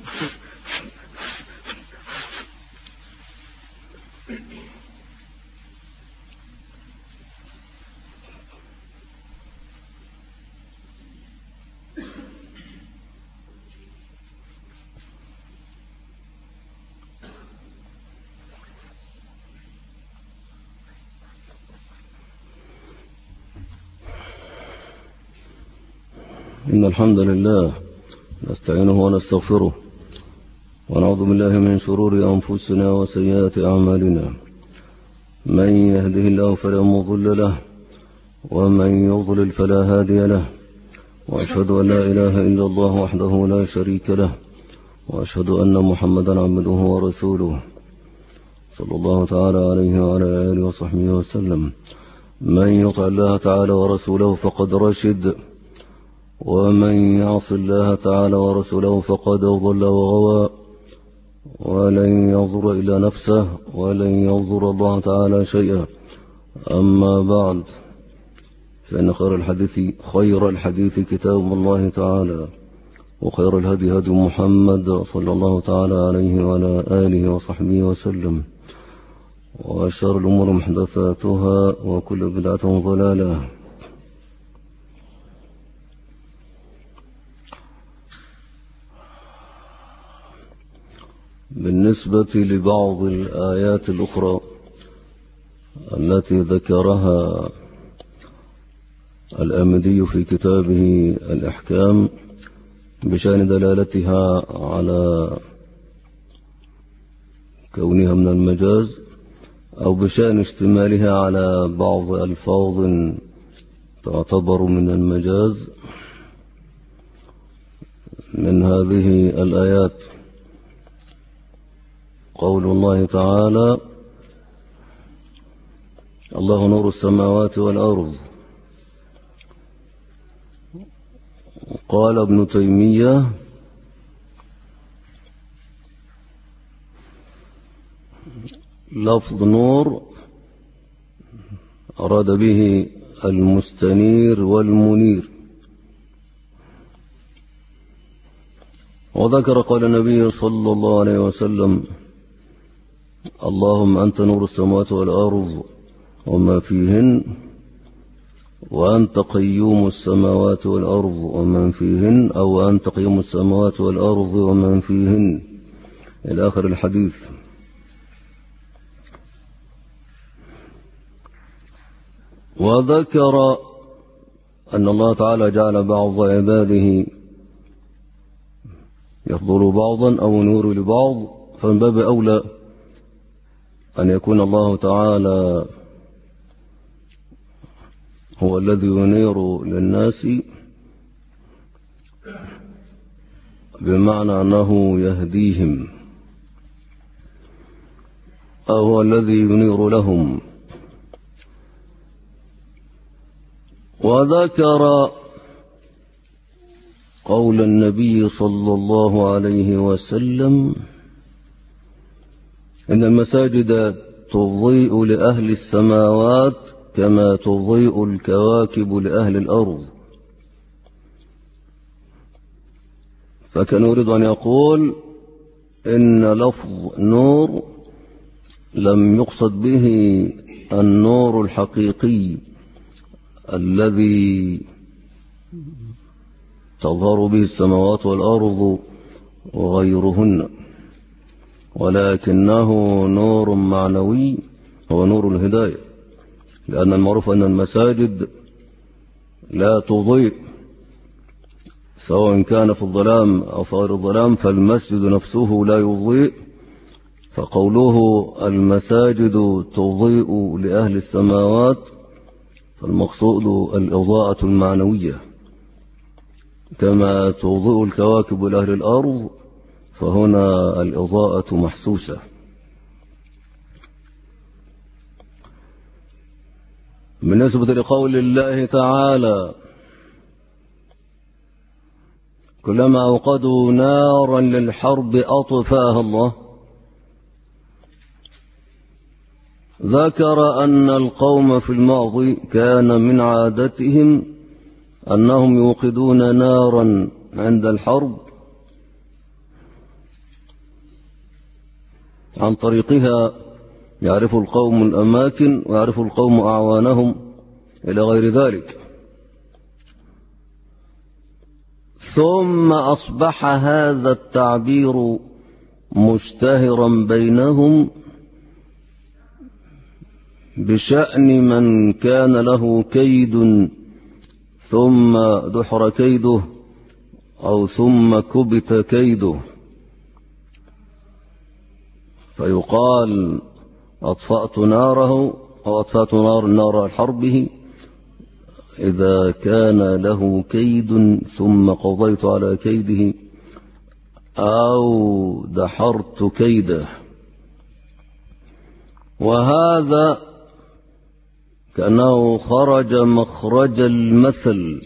إن الحمد لله نستعينه ونستغفره ونعوذ بالله من شرور أنفسنا وسيئات أعمالنا. من يهده الله فلا مضل له ومن يضلل فلا هادي له، وأشهد أن لا إله إلا الله وحده لا شريك له، وأشهد أن محمدا عبده ورسوله صلى الله تعالى عليه وعلى آله وصحبه وسلم. من يطع الله تعالى ورسوله فقد رشد، ومن يعص الله تعالى ورسوله فقد ضل وغوى، ولن يضر إلا نفسه ولن يضر الله تعالى شيئا. أما بعد، فإن خير الحديث كتاب الله تعالى، وخير الهدي هدي محمد صلى الله تعالى عليه وعلى آله وصحبه وسلم، وشر الأمور محدثاتها وكل بدعة ضلالة. بالنسبة لبعض الآيات الأخرى التي ذكرها الآمدي في كتابه الإحكام بشأن دلالتها على كونها من المجاز، أو بشأن اشتمالها على بعض ألفاظ تعتبر من المجاز، من هذه الآيات قول الله تعالى: الله نور السماوات والأرض. قال ابن تيمية: لفظ نور أراد به المستنير والمنير. وذكر قول النبي صلى الله عليه وسلم: اللهم أنت نور السماوات والأرض وما فيهن، وأنت قيوم السماوات والأرض ومن فيهن، أو أنت قيوم السماوات والأرض ومن فيهن، إلى آخر الحديث. وذكر أن الله تعالى جعل بعض عباده يفضل بعضا أو ينور لبعض، فمن باب أولى أن يكون الله تعالى هو الذي ينير للناس، بمعنى أنه يهديهم، أو هو الذي ينير لهم. وذكر قول النبي صلى الله عليه وسلم: إن المساجد تضيء لأهل السماوات كما تضيء الكواكب لأهل الأرض. فكان يريد أن يقول إن لفظ نور لم يقصد به النور الحقيقي الذي تظهر به السماوات والأرض وغيرهن، ولكنه نور معنوي، هو نور الهداية. لأن المعروف أن المساجد لا تضيء، سواء كان في الظلام أو في غير الظلام، فالمسجد نفسه لا يضيء. فقوله المساجد تضيء لأهل السماوات، فالمقصود الإضاءة المعنوية، كما تضيء الكواكب لأهل الأرض، فهنا الإضاءة محسوسة. بالنسبة لقول الله تعالى: كلما أوقدوا نارا للحرب أطفاها الله، ذكر أن القوم في الماضي كان من عادتهم أنهم يوقدون نارا عند الحرب عن طريقها يعرف القوم الأماكن ويعرف القوم أعوانهم إلى غير ذلك. ثم أصبح هذا التعبير مشتهرا بينهم بشأن من كان له كيد ثم دحر كيده أو ثم كبت كيده، فيقال أطفأت ناره أو أطفأت نار حربه إذا كان له كيد ثم قضيت على كيده أو دحرت كيده. وهذا كأنه خرج مخرج المثل،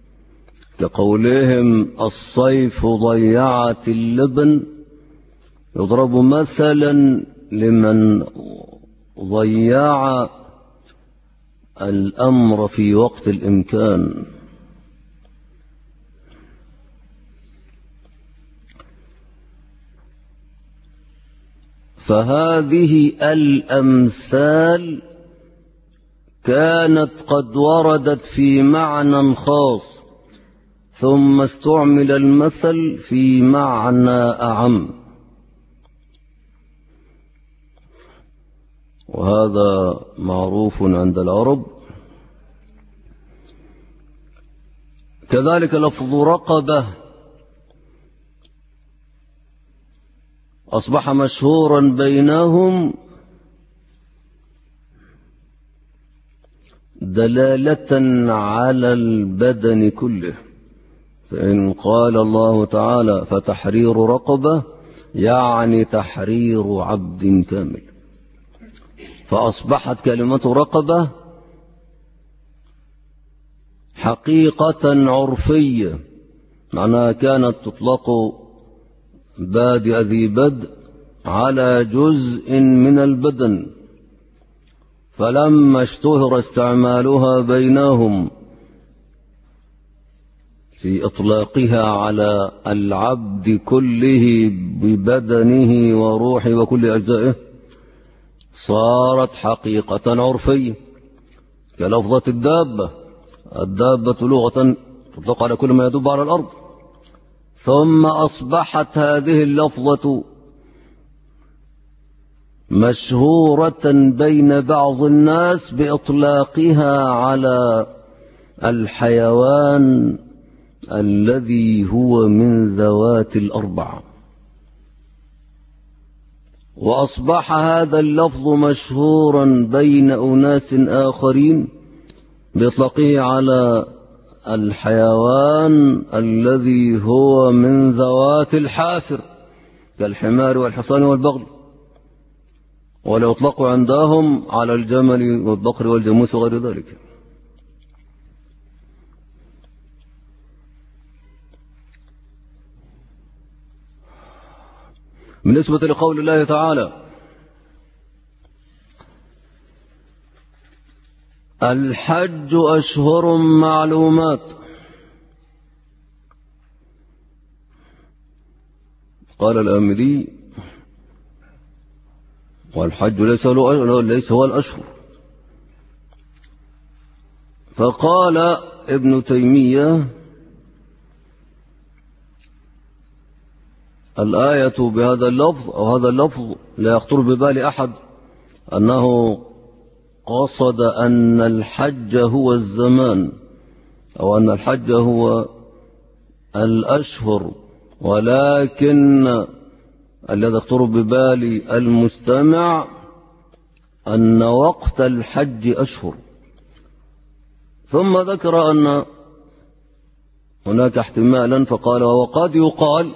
كقولهم الصيف ضيعت اللبن، يضرب مثلا لمن ضيع الأمر في وقت الإمكان. فهذه الأمثال كانت قد وردت في معنى خاص ثم استعمل المثل في معنى أعم، وهذا معروف عند العرب. كذلك لفظ رقبة أصبح مشهورا بينهم دلالة على البدن كله، فإن قال الله تعالى فتحرير رقبة يعني تحرير عبد كامل، فأصبحت كلمة رقبة حقيقة عرفية، معناها كانت تطلق بادئ ذي بدء على جزء من البدن، فلما اشتهر استعمالها بينهم في إطلاقها على العبد كله ببدنه وروحه وكل أجزائه صارت حقيقة عرفية، كلفظة الدابة. الدابة لغة تطلق على كل ما يدب على الأرض، ثم أصبحت هذه اللفظة مشهورة بين بعض الناس بإطلاقها على الحيوان الذي هو من ذوات الأربع، وأصبح هذا اللفظ مشهورا بين أناس آخرين بإطلاقه على الحيوان الذي هو من ذوات الحافر كالحمار والحصان والبغل، ولا يطلق عندهم على الجمل والبقر والجاموس وغير ذلك. بالنسبة لقول الله تعالى الحج أشهر معلومات، قال الآمدي والحج ليس هو الأشهر. فقال ابن تيمية الآية بهذا اللفظ أو هذا اللفظ لا يخطر ببال أحد أنه قصد أن الحج هو الزمان أو أن الحج هو الأشهر، ولكن الذي يخطر ببال المستمع أن وقت الحج أشهر. ثم ذكر أن هناك احتمالا فقال وقد يقال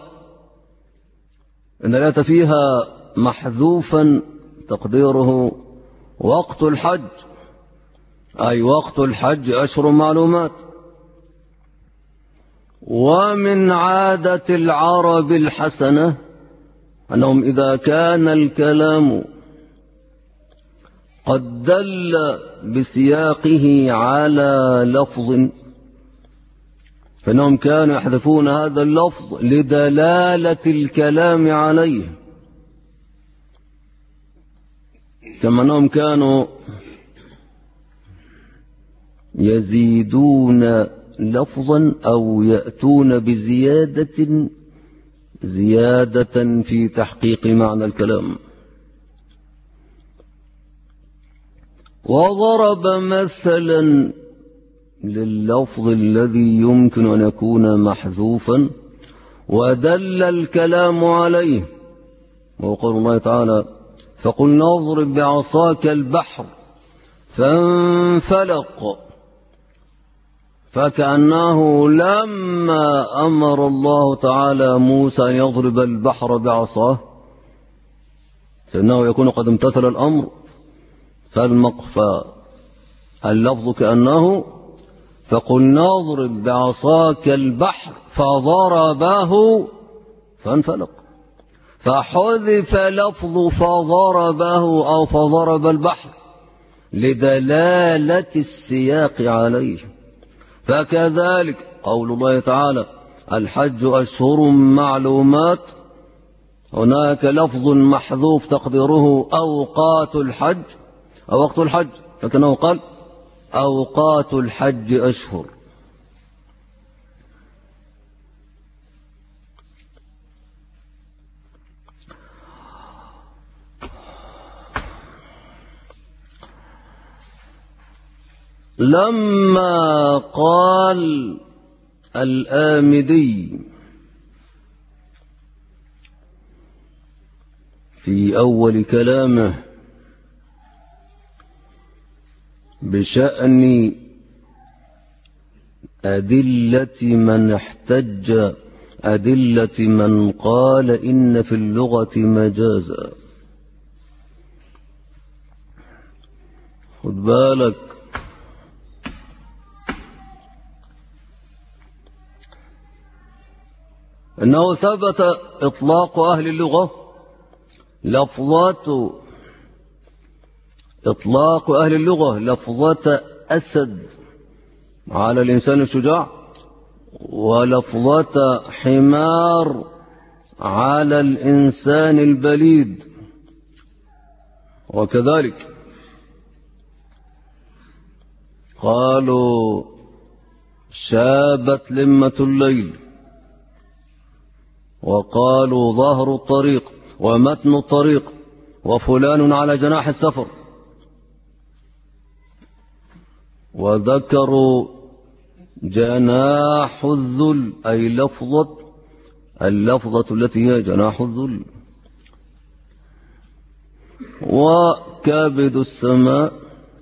إن الآية فيها محذوفا تقديره وقت الحج، أي وقت الحج أشهر معلومات. ومن عادة العرب الحسنة أنهم إذا كان الكلام قد دل بسياقه على لفظ فإنهم كانوا يحذفون هذا اللفظ لدلالة الكلام عليه. كما أنهم كانوا يزيدون لفظا أو يأتون زيادة في تحقيق معنى الكلام. وضرب مثلا لللفظ الذي يمكن أن يكون محذوفا ودل الكلام عليه، وقول الله تعالى: فقلنا اضرب بعصاك البحر فانفلق، فكأنه لما أمر الله تعالى موسى أن يضرب البحر بعصاه فإنه يكون قد امتثل الأمر، فاللفظ كأنه فقلنا اضرب بعصاك البحر فضربه فانفلق، فحذف لفظ فضربه أو فضرب البحر لدلالة السياق عليه. فكذلك قول الله تعالى: الحج أشهر معلومات، هناك لفظ محذوف تقديره أوقات الحج أو وقت الحج، لكنه قال أوقات الحج أشهر. لما قال الآمدي في أول كلامه بشأن أدلة من قال إن في اللغة مجازا، خد بالك، أنه ثبت إطلاق أهل اللغة لفظة أسد على الإنسان الشجاع، ولفظة حمار على الإنسان البليد. وكذلك قالوا شابت لمة الليل، وقالوا ظهر الطريق ومتن الطريق وفلان على جناح السفر، وذكروا جناح الذل أي اللفظة التي هي جناح الذل، وكابد السماء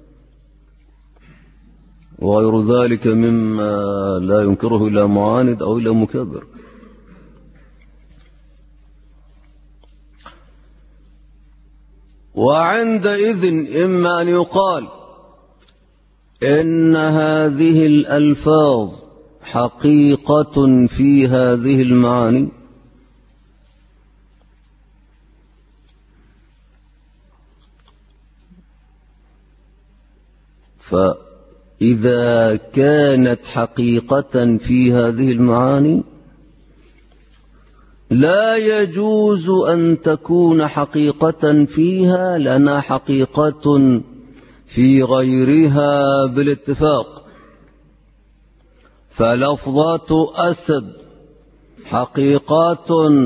وغير ذلك مما لا ينكره إلا معاند أو إلا مكابر. وعندئذ إما أن يقال إن هذه الألفاظ حقيقة في هذه المعاني، فإذا كانت حقيقة في هذه المعاني لا يجوز أن تكون حقيقة فيها لنا حقيقة في غيرها بالاتفاق. فلفظات أسد حقيقات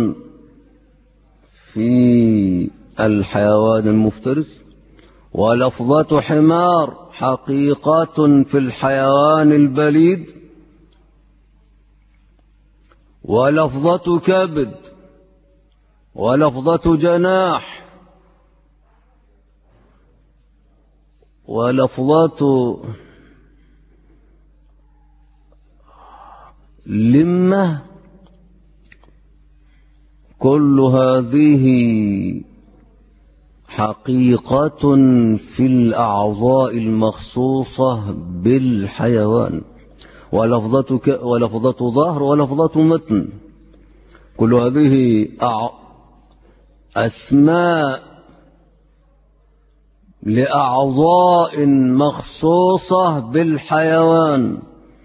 في الحيوان المفترس، ولفظات حمار حقيقات في الحيوان البليد، ولفظة كبد ولفظة جناح ولفظة لمة، كل هذه حقيقة في الأعضاء المخصوصة بالحيوان، ولفظة ظهر ولفظة متن، كل هذه أسماء لأعضاء مخصوصة بالحيوان.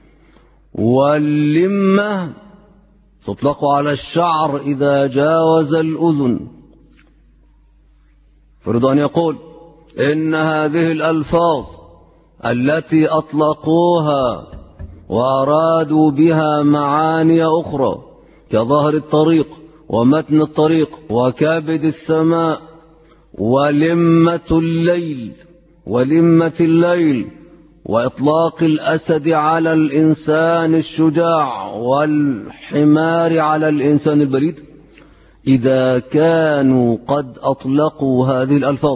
واللمة تطلق على الشعر إذا جاوز الأذن. فرض أن يقول إن هذه الألفاظ التي أطلقوها وأرادوا بها معاني أخرى كظهر الطريق ومتن الطريق وكبد السماء ولمة الليل وإطلاق الأسد على الإنسان الشجاع والحمار على الإنسان البليد، إذا كانوا قد أطلقوا هذه الألفاظ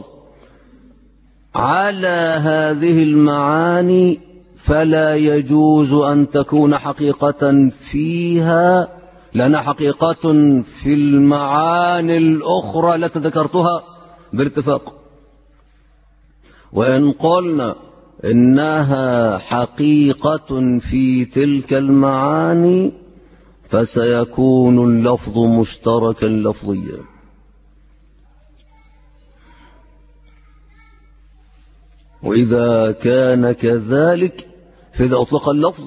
على هذه المعاني فلا يجوز أن تكون حقيقة فيها، لأنها حقيقة في المعاني الأخرى التي ذكرتها باتفاق. وإن قلنا إنها حقيقة في تلك المعاني فسيكون اللفظ مشتركا لفظيا. وإذا كان كذلك فإذا أطلق اللفظ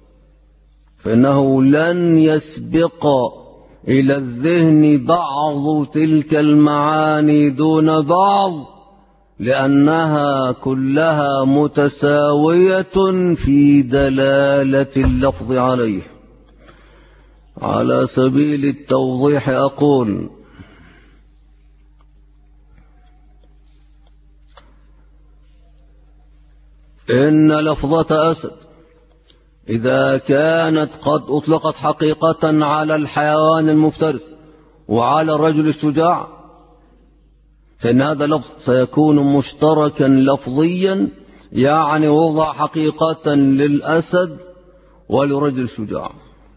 فإنه لن يسبق إلى الذهن بعض تلك المعاني دون بعض، لأنها كلها متساوية في دلالة اللفظ عليه. على سبيل التوضيح أقول: إن لفظة أسد إذا كانت قد أطلقت حقيقة على الحيوان المفترس وعلى الرجل الشجاع فإن هذا اللفظ سيكون مشتركا لفظيا، يعني وضع حقيقة للأسد ولرجل الشجاع.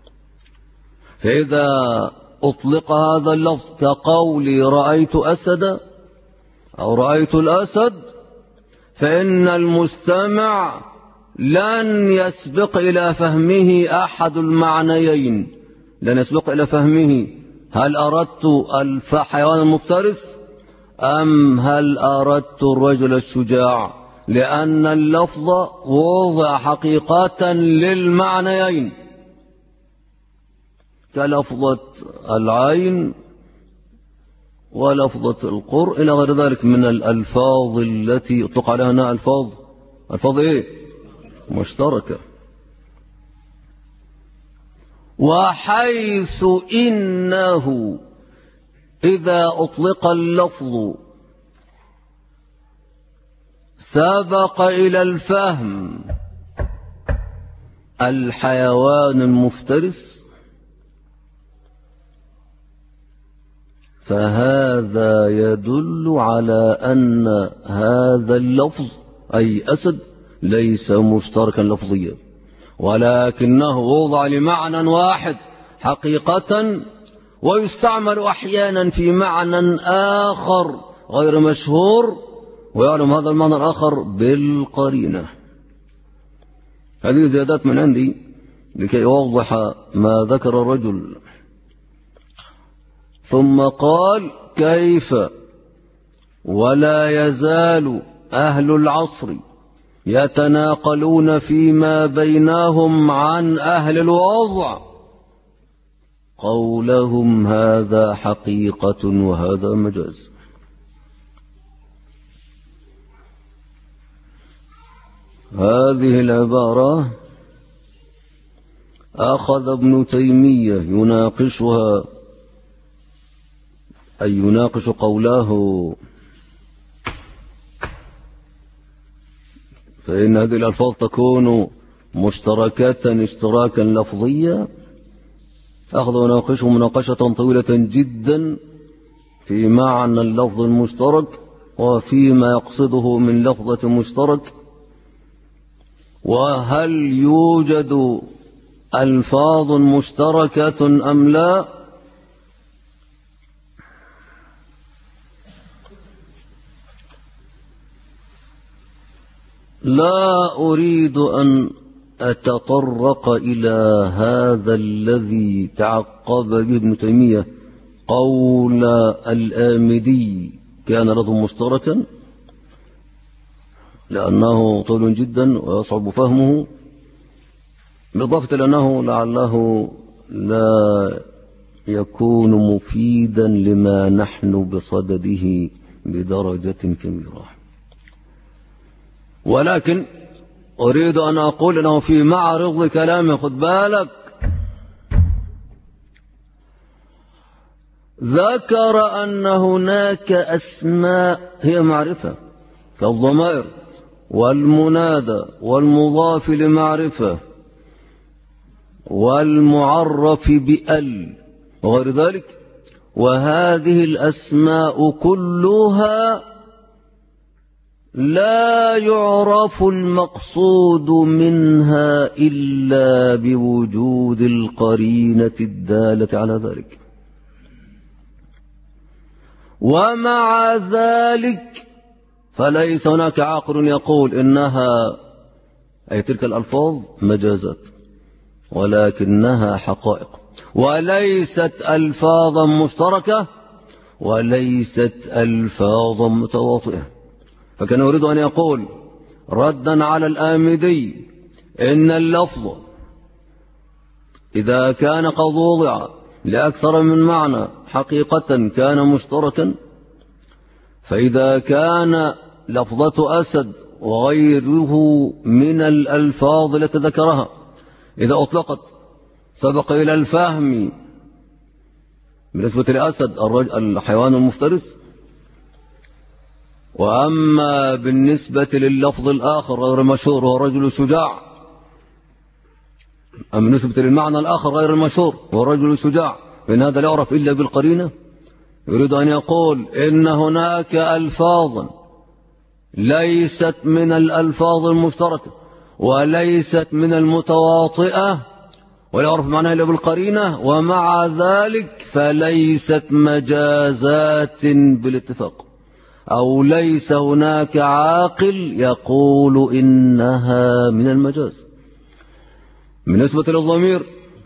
فإذا أطلق هذا اللفظ كقولي رأيت أسدا أو رأيت الأسد فإن المستمع لن يسبق إلى فهمه أحد المعنيين، لن يسبق إلى فهمه هل أردت الحيوان المفترس أم هل أردت الرجل الشجاع، لأن اللفظ وضع حقيقة للمعنيين كلفظة العين ولفظة القرء إلى غير ذلك من الألفاظ التي اطلق عليها هنا ألفاظ إيه؟ مشتركة. وحيث إنه إذا أطلق اللفظ سبق إلى الفهم الحيوان المفترس فهذا يدل على أن هذا اللفظ أي أسد ليس مشتركا لفظيا، ولكنه وضع لمعنى واحد حقيقة، ويستعمل أحيانا في معنى آخر غير مشهور، ويعلم هذا المعنى الآخر بالقرينة. هذه زيادات من عندي لكي يوضح ما ذكر الرجل. ثم قال: كيف ولا يزال أهل العصر يتناقلون فيما بينهم عن أهل الوضع قولهم هذا حقيقة وهذا مجاز. هذه العبارة أخذ ابن تيمية يناقشها، أي يناقش قوله فإن هذه الألفاظ تكون مشتركة اشتراكا لفظيا. أخذ يناقشه مناقشة طويلة جدا في معنى اللفظ المشترك وفيما يقصده من لفظة مشترك، وهل يوجد ألفاظ مشتركة أم لا. لا أريد أن أتطرق إلى هذا الذي تعقب به ابن تيمية قول الآمدي كان لفظ مشتركا، لأنه طويل جدا ويصعب فهمه، بالإضافة لأنه لعله لا يكون مفيدا لما نحن بصدده بدرجة كبيرة. ولكن أريد أن أقول أنه في معرض كلامه خد بالك ذكر أن هناك أسماء هي معرفة كالضمائر والمنادى والمضاف لمعرفة والمعرف بأل وغير ذلك، وهذه الأسماء كلها لا يعرف المقصود منها إلا بوجود القرينة الدالة على ذلك. ومع ذلك فليس هناك عاقل يقول إنها أي تلك الألفاظ مجازات، ولكنها حقائق وليست ألفاظا مشتركة وليست ألفاظا متواطئة. فكان يريد أن يقول ردا على الآمدي إن اللفظ إذا كان قد وضع لأكثر من معنى حقيقة كان مشتركا، فإذا كان لفظة أسد وغيره من الألفاظ التي ذكرها إذا أطلقت سبق إلى الفهم بالنسبة لأسد الحيوان المفترس، وأما بالنسبة لللفظ الآخر غير المشهور هو رجل شجاع، أما بالنسبة للمعنى الآخر غير المشهور هو رجل شجاع، فإن هذا لا يعرف إلا بالقرينة. يريد أن يقول إن هناك ألفاظا ليست من الألفاظ المشتركة وليست من المتواطئة ولا يعرف معناها إلا بالقرينة، ومع ذلك فليست مجازات بالاتفاق، أو ليس هناك عاقل يقول إنها من المجاز. بالنسبة للضمير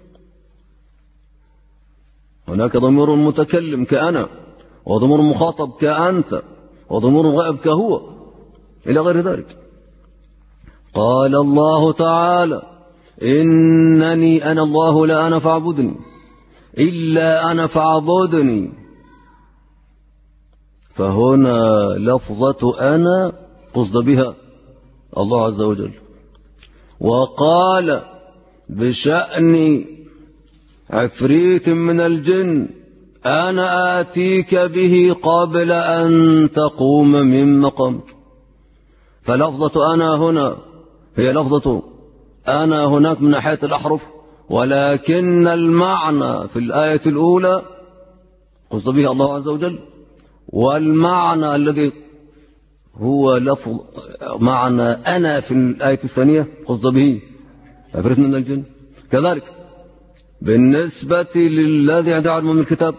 هناك ضمير متكلم كأنا، وضمير مخاطب كأنت، وضمير غائب كهو، إلى غير ذلك. قال الله تعالى إنني أنا الله لا أنا فاعبدني إلا أنا فاعبدني، فهنا لفظة أنا قصد بها الله عز وجل. وقال بشأن عفريت من الجن أنا آتيك به قبل أن تقوم من مقامك، فلفظة أنا هنا هي لفظة أنا هناك من ناحية الأحرف، ولكن المعنى في الآية الأولى قصد به الله عز وجل، والمعنى الذي هو لفظ معنى أنا في الآية الثانية قصد به عفريت من الجن. كذلك بالنسبة للذي عنده علم من الكتاب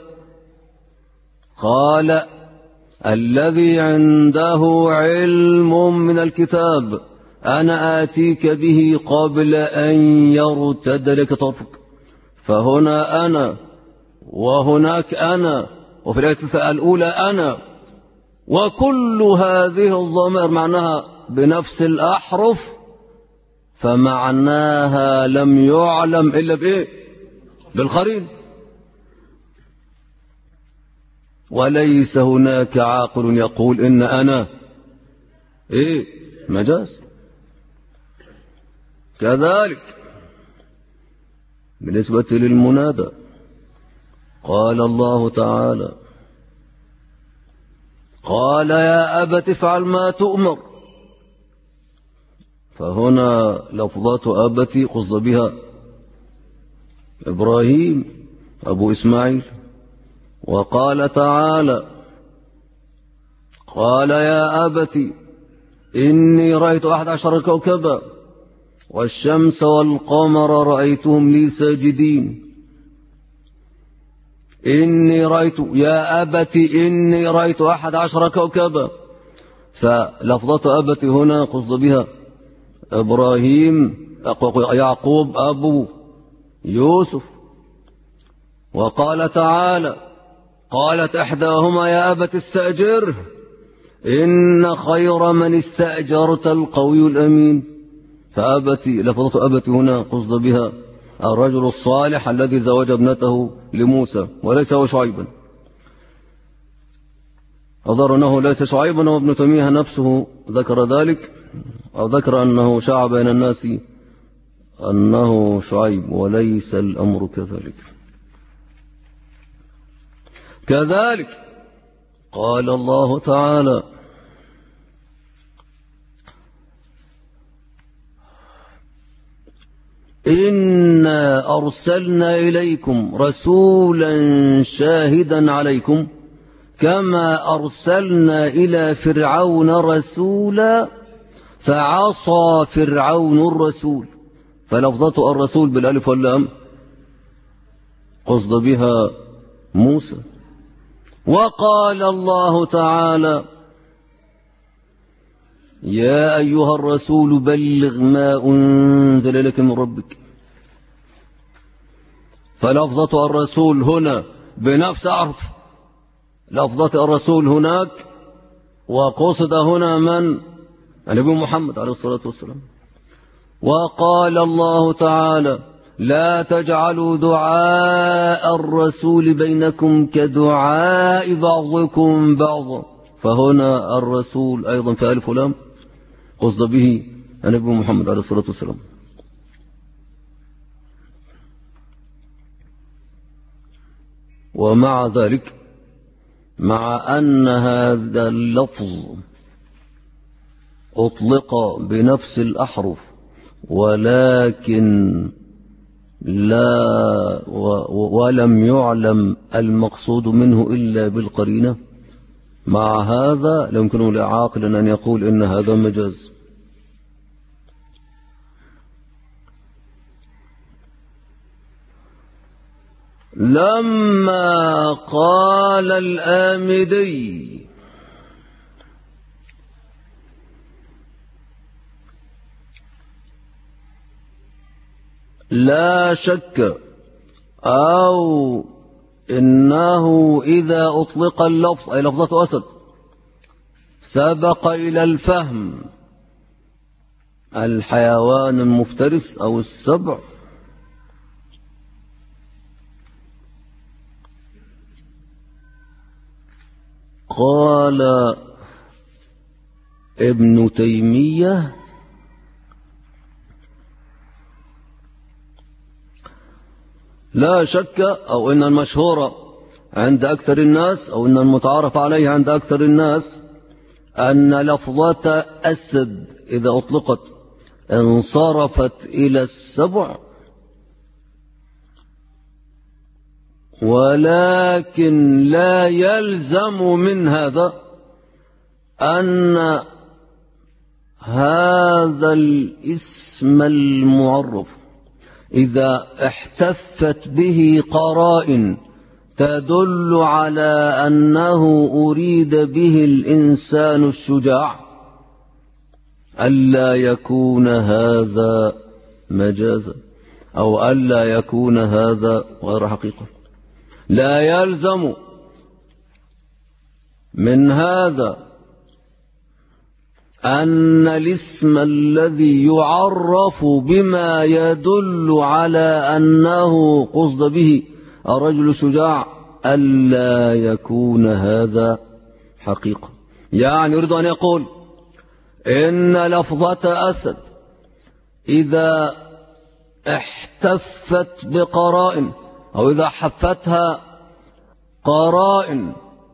قال الذي عنده علم من الكتاب أنا آتيك به قبل أن يرتد لك طرفك، فهنا أنا وهناك أنا، وفي الآية الأولى أنا، وكل هذه الضمائر معناها بنفس الأحرف، فمعناها لم يعلم إلا بإيه؟ بالقرين. وليس هناك عاقل يقول إن أنا إيه؟ مجاز. كذلك بالنسبة للمنادى قال الله تعالى قال يا أبت افعل ما تؤمر، فهنا لفظة أبت قصد بها إبراهيم أبو إسماعيل. وقال تعالى قال يا أبت إني رأيت 11 كوكبا والشمس والقمر رأيتهم لي ساجدين. إني رأيت يا أبت إني رأيت 11 كوكبا، فلفظة أبت هنا قصد بها إبراهيم يعقوب أبو يوسف. وقال تعالى قالت إحداهما يا أبت استأجره إن خير من استأجرت القوي الأمين، فأبت لفظة أبت هنا قصد بها الرجل الصالح الذي زوج ابنته لموسى وليس هو شعيبا. أظهر أنه ليس شعيبا، وابن تيمية نفسه ذكر ذلك أو ذكر أنه شاع بين الناس أنه شعيب، وليس الأمر كذلك. كذلك قال الله تعالى: إنا أرسلنا إليكم رسولا شاهدا عليكم كما أرسلنا إلى فرعون رسولا فعصى فرعون الرسول. فلفظة الرسول بالألف واللام قصد بها موسى. وقال الله تعالى: يا أيها الرسول بلغ ما أنزل لك من ربك. فلفظة الرسول هنا بنفس عرف لفظة الرسول هناك، وقصد هنا من؟ النبي محمد عليه الصلاة والسلام. وقال الله تعالى: لا تجعلوا دعاء الرسول بينكم كدعاء بعضكم بعضا. فهنا الرسول أيضا في ألف ولام قصد به النبي محمد عليه الصلاة والسلام. ومع ذلك، مع أن هذا اللفظ أطلق بنفس الأحرف ولكن ولم يعلم المقصود منه إلا بالقرينة، مع هذا لا يمكن لعاقل أن يقول إن هذا مجاز. لما قال الآمدي: لا شك أو إنه إذا أطلق اللفظ أي لفظة أسد سبق إلى الفهم الحيوان المفترس أو السبع، قال ابن تيمية: لا شك أو إن المشهور عند أكثر الناس أو إن المتعارف عليه عند أكثر الناس أن لفظة أسد إذا أطلقت انصرفت إلى السبع، ولكن لا يلزم من هذا أن هذا الاسم المعرف إذا احتفت به قرائن تدل على أنه أريد به الإنسان الشجاع ألا يكون هذا مجازا أو ألا يكون هذا غير حقيقة. لا يلزم من هذا أن الاسم الذي يعرف بما يدل على أنه قصد به الرجل الشجاع ألا يكون هذا حقيقة. يعني يريد أن يقول إن لفظة أسد إذا احتفت بقرائن أو إذا حفتها قرائن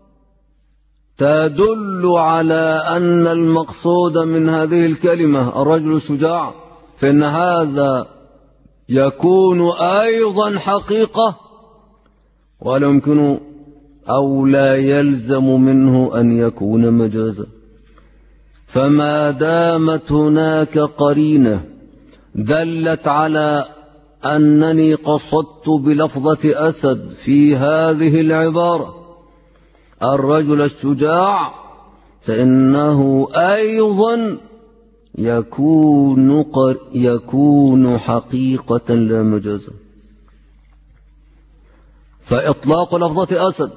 تدل على أن المقصود من هذه الكلمة الرجل الشجاع، فإن هذا يكون أيضا حقيقة ولا يمكن أو لا يلزم منه أن يكون مجازا. فما دامت هناك قرينة دلت على أنني قصدت بلفظة أسد في هذه العبارة الرجل الشجاع، فإنه أيضا يكون حقيقة لا مجازا. فإطلاق لفظة أسد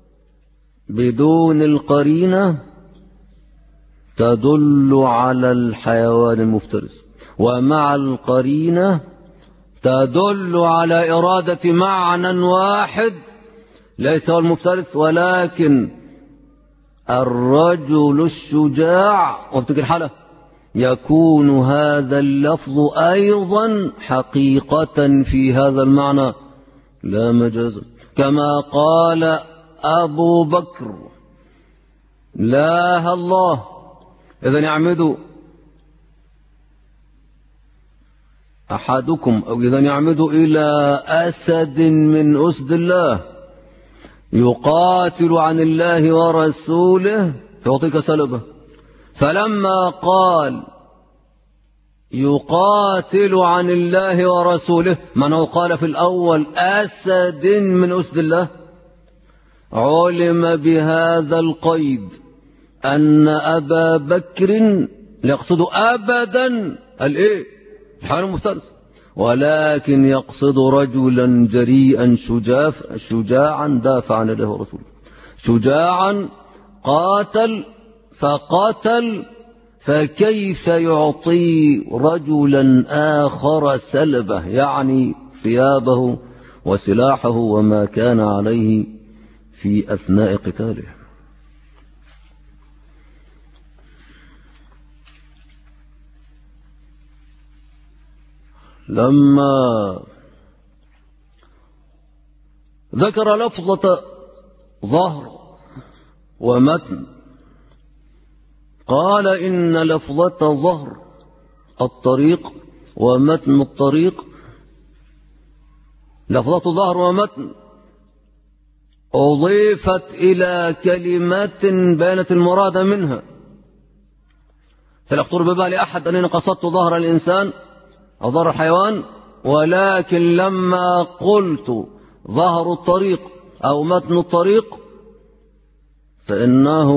بدون القرينة تدل على الحيوان المفترس، ومع القرينة تدل على إرادة معنى واحد ليس هو المفترس ولكن الرجل الشجاع. وابتك الحالة يكون هذا اللفظ أيضا حقيقة في هذا المعنى لا مجازا، كما قال أبو بكر لا الله. إذن يعمد أحدكم أو إذن يعمد إلى أسد من أسد الله يقاتل عن الله ورسوله فيعطيك سلبه. فلما قال يقاتل عن الله ورسوله من قال في الأول أسد من أسد الله، علم بهذا القيد أن أبا بكر يقصد أبدا الحال المفترس، ولكن يقصد رجلا جريئا شجاعا دافع عن الله ورسوله، شجاعا قاتل فقتل، فكيف يعطي رجلا آخر سلبه يعني ثيابه وسلاحه وما كان عليه في أثناء قتاله. لما ذكر لفظة ظهر ومتن قال إن لفظة ظهر الطريق ومتن الطريق، لفظة ظهر ومتن أضيفت إلى كلمات بينت المراد منها، فلا يخطر ببال أحد أنني قصدت ظهر الإنسان أو ظهر الحيوان، ولكن لما قلت ظهر الطريق أو متن الطريق فإنه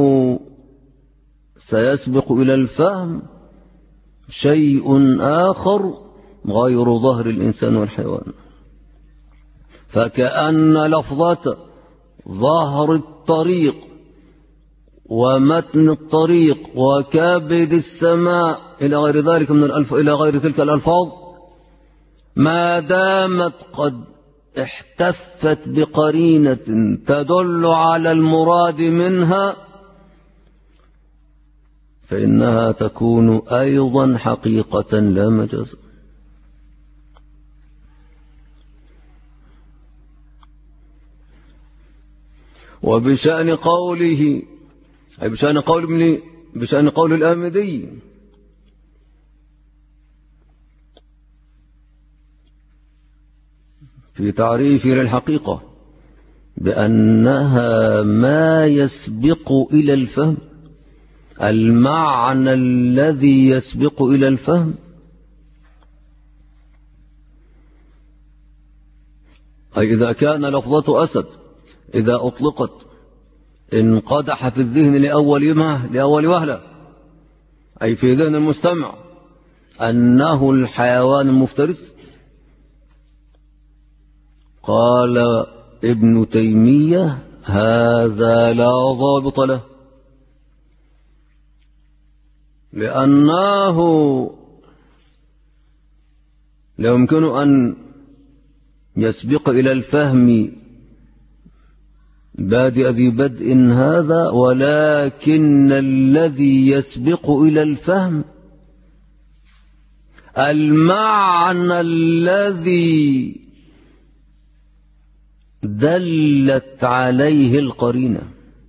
سيسبق إلى الفهم شيء آخر غير ظهر الإنسان والحيوان. فكأن لفظة ظهر الطريق ومتن الطريق وكبد السماء إلى غير ذلك إلى غير تلك الألفاظ ما دامت قد احتفت بقرينة تدل على المراد منها فإنها تكون أيضا حقيقة لا مجاز. وبشأن قوله أي بشأن قول الآمدي في تعريفه للحقيقة بأنها ما يسبق إلى الفهم، المعنى الذي يسبق إلى الفهم، أي إذا كان لفظة أسد إذا أطلقت انقدح في الذهن لأول وهلة، أي في ذهن المستمع أنه الحيوان المفترس. قال ابن تيمية هذا لا ضابط له، لأنه لا يمكن أن يسبق إلى الفهم بادئ ذي بدء هذا، ولكن الذي يسبق إلى الفهم المعنى الذي دلت عليه القرينة.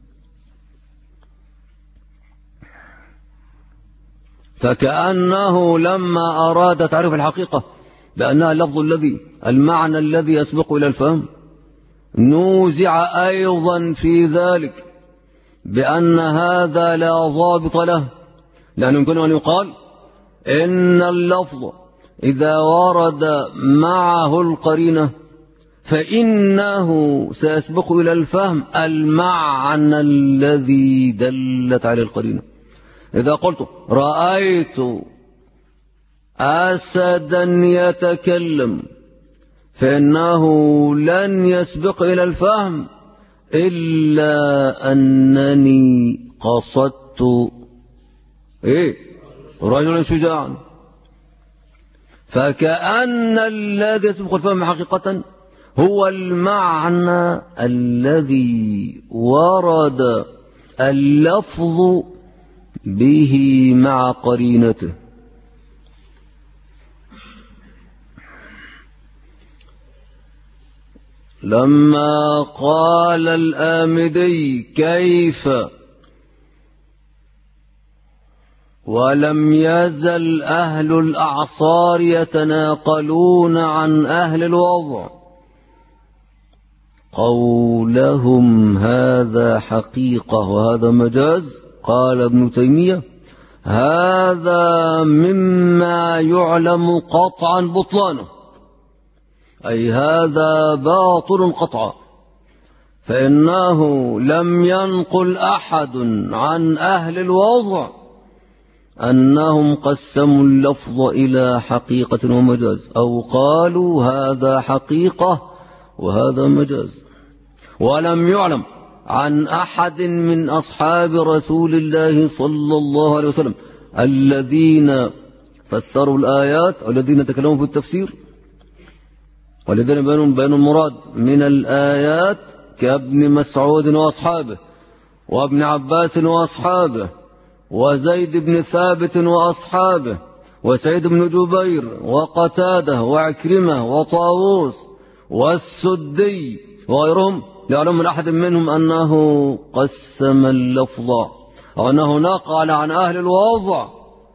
فكأنه لما أراد تعريف الحقيقة بأنها اللفظ المعنى الذي يسبق إلى الفهم نوزع أيضا في ذلك بأن هذا لا ضابط له، لأنه يمكن أن يقال إن اللفظ إذا ورد معه القرينة فإنه سيسبق إلى الفهم المعنى الذي دلت عليه القرينة. إذا قلت رأيت أسدا يتكلم فإنه لن يسبق إلى الفهم إلا أنني قصدت رجلا شجاعا. فكأن الذي يسبق الفهم حقيقة هو المعنى الذي ورد اللفظ به مع قرينته. لما قال الآمدي كيف ولم يزل أهل الأعصار يتناقلون عن أهل الوضع قولهم هذا حقيقة وهذا مجاز، قال ابن تيمية هذا مما يعلم قطعا بطلانه، أي هذا باطل قطعا، فإنه لم ينقل أحد عن أهل الوضع أنهم قسموا اللفظ إلى حقيقة ومجاز، أو قالوا هذا حقيقة وهذا مجاز. ولم يعلم عن أحد من أصحاب رسول الله صلى الله عليه وسلم الذين فسروا الآيات والذين تكلموا في التفسير والذين بينوا المراد من الآيات كابن مسعود وأصحابه وابن عباس وأصحابه وزيد بن ثابت وأصحابه وسعيد بن جبير وقتاده وعكرمة وطاووس والسدي وغيرهم، يعلم من أحد منهم أنه قسم اللفظ أو أنه نقل عن أهل الوضع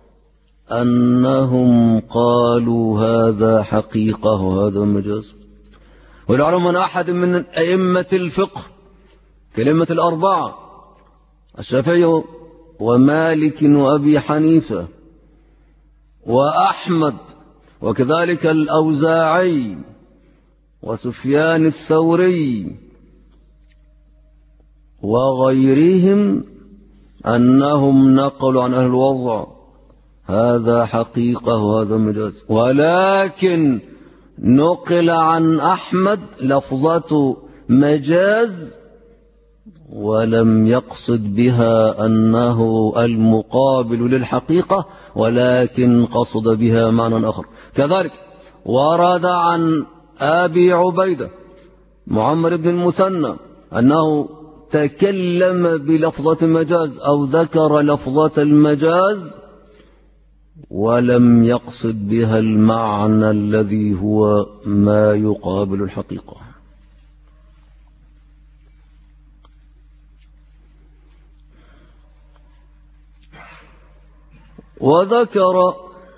أنهم قالوا هذا حقيقة وهذا مجاز. ويعلم من أحد من أئمة الفقه كلمة الأربعة الشافعي ومالك وأبي حنيفة وأحمد وكذلك الأوزاعي وسفيان الثوري وغيرهم أنهم نقلوا عن أهل الوضع هذا حقيقة وهذا مجاز، ولكن نقل عن أحمد لفظة مجاز ولم يقصد بها أنه المقابل للحقيقة، ولكن قصد بها معنى آخر. كذلك ورد عن أبي عبيدة معمر بن المثنى أنه تكلم بلفظة مجاز أو ذكر لفظة المجاز ولم يقصد بها المعنى الذي هو ما يقابل الحقيقة. وذكر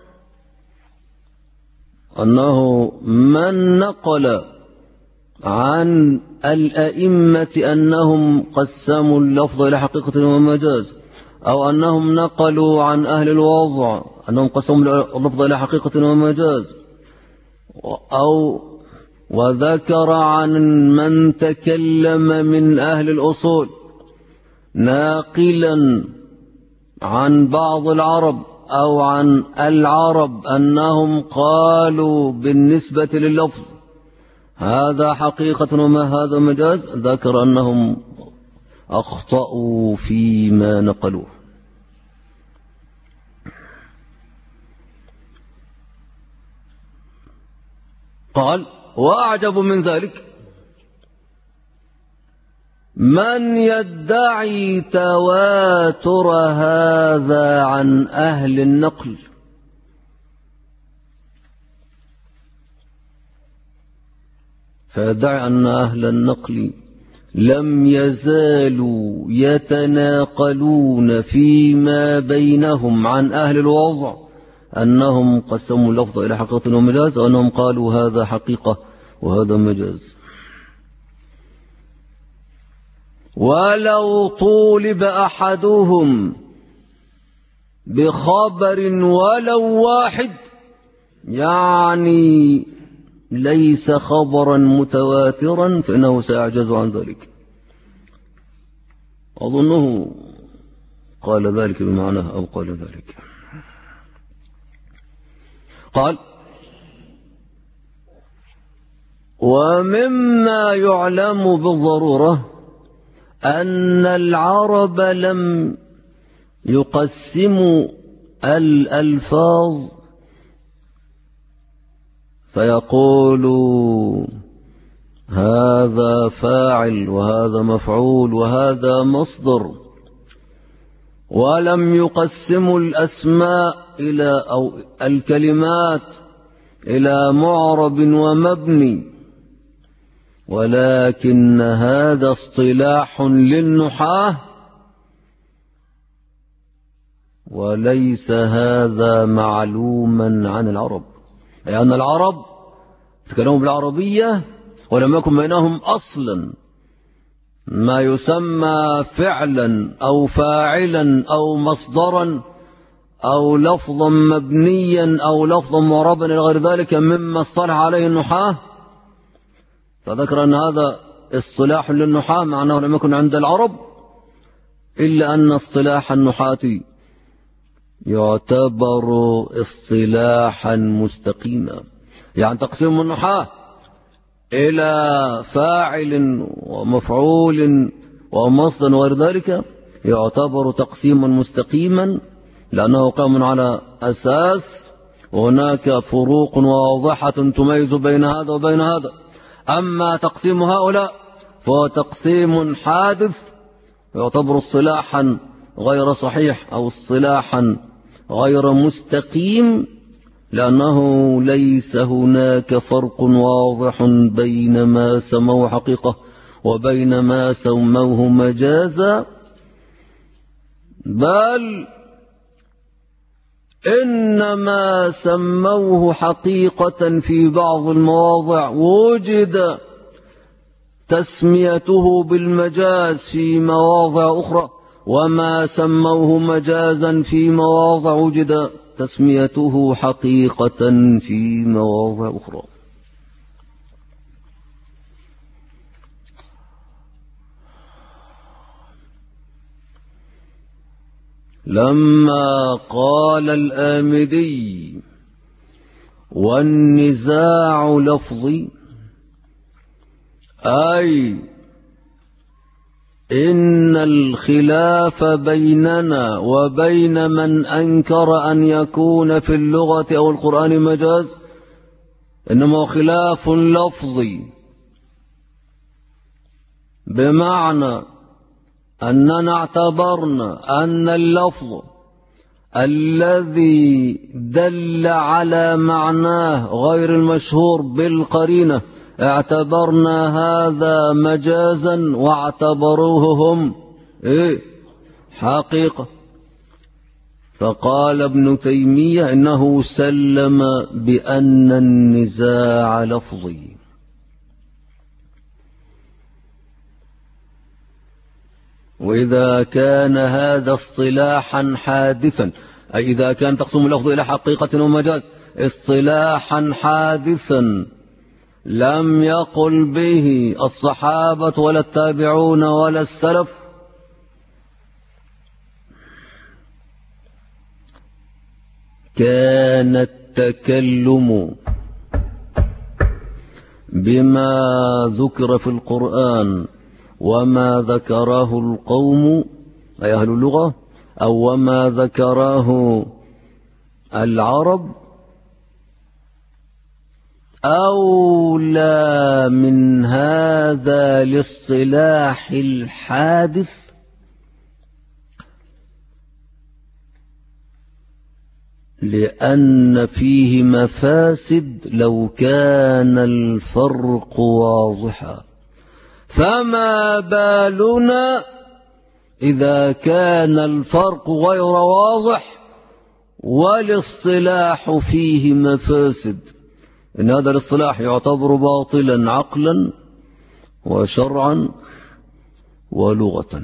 أنه من نقل عن الأئمة أنهم قسموا اللفظ إلى حقيقة ومجاز، أو أنهم نقلوا عن أهل الوضع أنهم قسموا اللفظ إلى حقيقة ومجاز، أو وذكر عن من تكلم من أهل الأصول ناقلا عن بعض العرب أو عن العرب أنهم قالوا بالنسبة لللفظ هذا حقيقة وما هذا مجاز، ذكر أنهم أخطأوا فيما نقلوه. قال وأعجب من ذلك من يدعي تواتر هذا عن أهل النقل، فيدعي أن أهل النقل لم يزالوا يتناقلون فيما بينهم عن أهل الوضع أنهم قسموا اللفظ إلى حقيقة ومجاز، وأنهم قالوا هذا حقيقة وهذا مجاز. ولو طولب أحدهم بخبر ولو واحد، يعني ليس خبرا متواترا، فإنه سيعجز عن ذلك. أظنه قال ذلك بمعناه أو قال ذلك. قال ومما يعلم بالضرورة أن العرب لم يقسموا الألفاظ فيقولوا هذا فاعل وهذا مفعول وهذا مصدر، ولم يقسموا الأسماء أو الكلمات إلى معرب ومبني، ولكن هذا اصطلاح للنحاة وليس هذا معلوما عن العرب، لأن العرب تكلموا بالعربية ولم يكن بينهم أصلا ما يسمى فعلا أو فاعلا أو مصدرا أو لفظا مبنيا أو لفظا معربا إلى غير ذلك مما اصطلح عليه النحاة. فذكر أن هذا اصطلاح للنحاة مع أنه لم يكن عند العرب، إلا أن اصطلاح النحاة يعتبر اصطلاحا مستقيما. يعني تقسيم النحاة إلى فاعل ومفعول ومصدر وغير ذلك يعتبر تقسيما مستقيما، لأنه قام على أساس وهناك فروق واضحة تميز بين هذا وبين هذا. أما تقسيم هؤلاء فهو تقسيم حادث يعتبر اصطلاحا غير صحيح أو اصطلاحا غير مستقيم، لأنه ليس هناك فرق واضح بين ما سموه حقيقة وبين ما سموه مجازا، بل إنما سموه حقيقة في بعض المواضع وجد تسميته بالمجاز في مواضع أخرى، وما سموه مجازا في مواضع وجد تسميته حقيقة في مواضع أخرى. لما قال الآمدي والنزاع لفظي، أي إن الخلاف بيننا وبين من أنكر أن يكون في اللغة أو القرآن مجاز إنما خلاف لفظي، بمعنى أننا اعتبرنا أن اللفظ الذي دل على معناه غير المشهور بالقرينة اعتبرنا هذا مجازا واعتبروه هم حقيقة. فقال ابن تيمية إنه سلم بأن النزاع لفظي. وإذا كان هذا اصطلاحا حادثا، أي إذا كان تقسم اللفظ إلى حقيقة ومجاز اصطلاحا حادثا لم يقل به الصحابة ولا التابعون ولا السلف، كان التكلم بما ذكر في القرآن وما ذكره القوم أي أهل اللغة أو وما ذكره العرب أولى من هذا الاصطلاح الحادث، لأن فيه مفاسد لو كان الفرق واضحا، فما بالنا إذا كان الفرق غير واضح والاصطلاح فيه مفاسد. إن هذا الاصطلاح يعتبر باطلا عقلا وشرعا ولغة.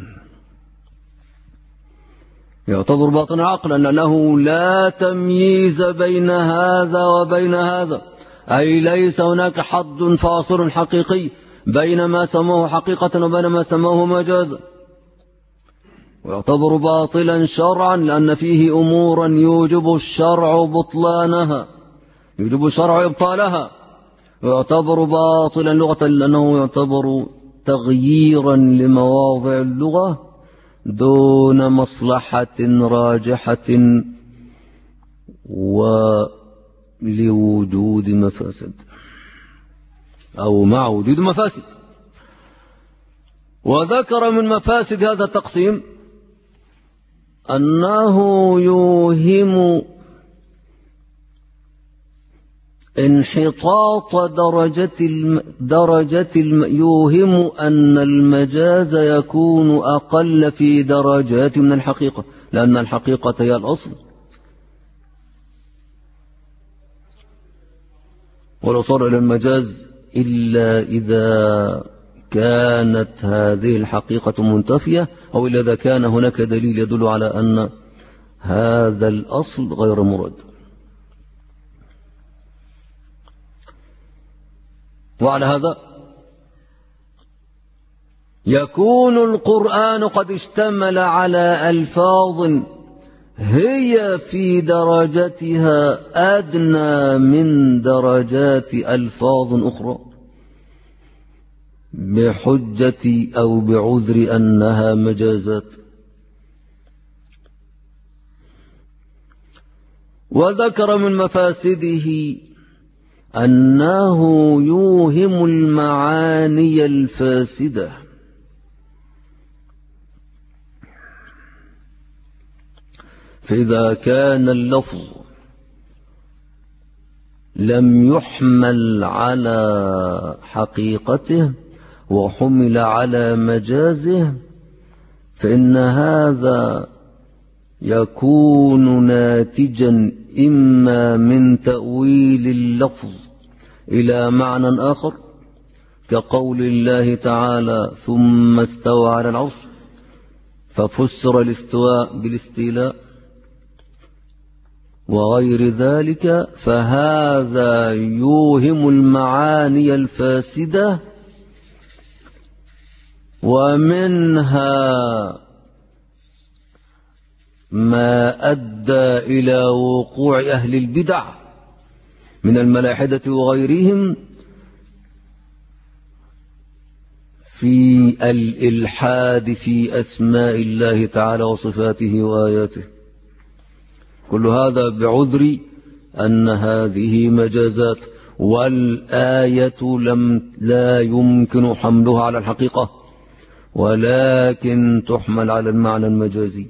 يعتبر باطلا عقلا لأنه لا تمييز بين هذا وبين هذا، أي ليس هناك حد فاصل حقيقي بين ما سموه حقيقة وبين ما سموه مجازا. ويعتبر باطلا شرعا لأن فيه أمورا يوجب الشرع بطلانها، يوجب الشرع إبطالها. ويعتبر باطلا لغة لأنه يعتبر تغييرا لمواضع اللغة دون مصلحة راجحة ولوجود مفاسد أو مع وجود مفاسد. وذكر من مفاسد هذا التقسيم أنه يوهم انحطاط درجة يوهم أن المجاز يكون أقل في درجات من الحقيقة، لأن الحقيقة هي الأصل. ولا صار إلى المجاز إلا إذا كانت هذه الحقيقة منتفية، أو إلا إذا كان هناك دليل يدل على أن هذا الأصل غير مراد. وعلى هذا يكون القرآن قد اشتمل على ألفاظ هي في درجتها أدنى من درجات ألفاظ أخرى بحجة أو بعذر أنها مجازات. وذكر من مفاسده أنه يوهم المعاني الفاسدة، فإذا كان اللفظ لم يحمل على حقيقته وحمل على مجازه، فإن هذا يكون ناتجا إما من تأويل اللفظ إلى معنى آخر، كقول الله تعالى ثم استوى على العرش ففسر الاستواء بالاستيلاء وغير ذلك، فهذا يوهم المعاني الفاسدة. ومنها ما أدى إلى وقوع أهل البدع من الملاحدة وغيرهم في الإلحاد في أسماء الله تعالى وصفاته وآياته، كل هذا بعذر أن هذه مجازات، والآية لا يمكن حملها على الحقيقة ولكن تحمل على المعنى المجازي.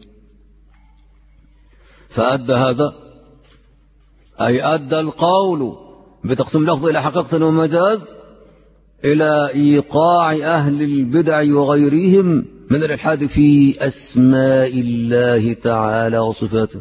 فأدى هذا، أي أدى القول بتقسيم اللفظ إلى حقيقة ومجاز إلى إيقاع أهل البدع وغيرهم من الإلحاد في أسماء الله تعالى وصفاته.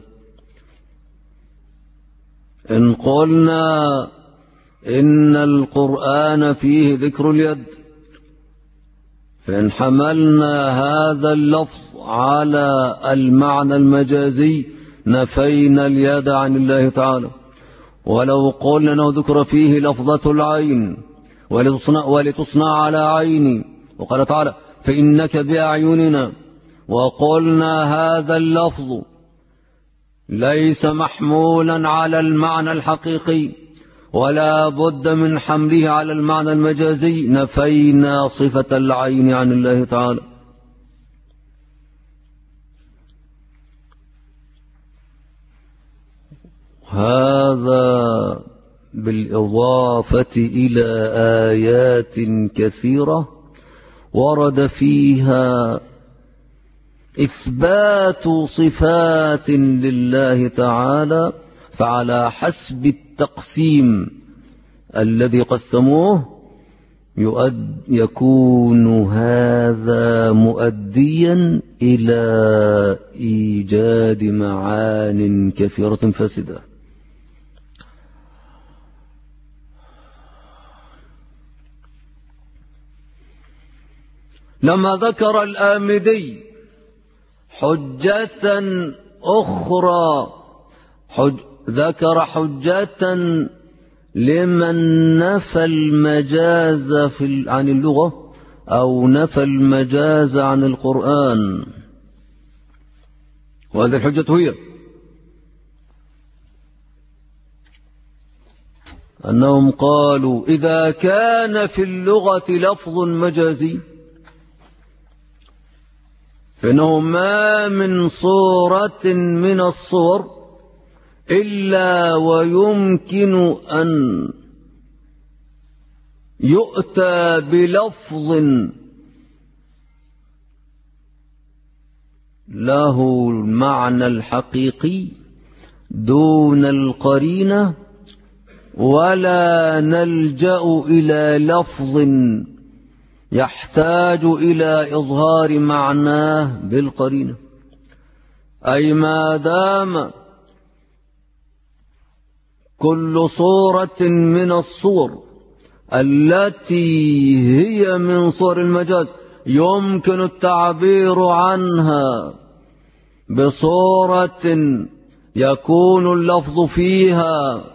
إن قلنا إن القرآن فيه ذكر اليد، فإن حملنا هذا اللفظ على المعنى المجازي نفينا اليد عن الله تعالى. ولو قلنا أنه ذكر فيه لفظة العين ولتصنع على عيني، وقال تعالى فإنك بأعيننا، وقلنا هذا اللفظ ليس محمولا على المعنى الحقيقي ولا بد من حمله على المعنى المجازي، نفينا صفة العين عن الله تعالى. هذا بالإضافة إلى آيات كثيرة ورد فيها إثبات صفات لله تعالى، فعلى حسب التقسيم الذي قسموه يكون هذا مؤديا إلى إيجاد معان كثيرة فاسدة. لما ذكر الآمدي حجة أخرى ذكر حجة لمن نفى المجاز عن اللغة أو نفى المجاز عن القرآن، وهذه الحجة هي أنهم قالوا إذا كان في اللغة لفظ مجازي فإنه ما من صورة من الصور إلا ويمكن أن يؤتى بلفظ له المعنى الحقيقي دون القرينة ولا نلجأ إلى لفظ يحتاج إلى إظهار معناه بالقرينة. أي ما دام كل صورة من الصور التي هي من صور المجاز يمكن التعبير عنها بصورة يكون اللفظ فيها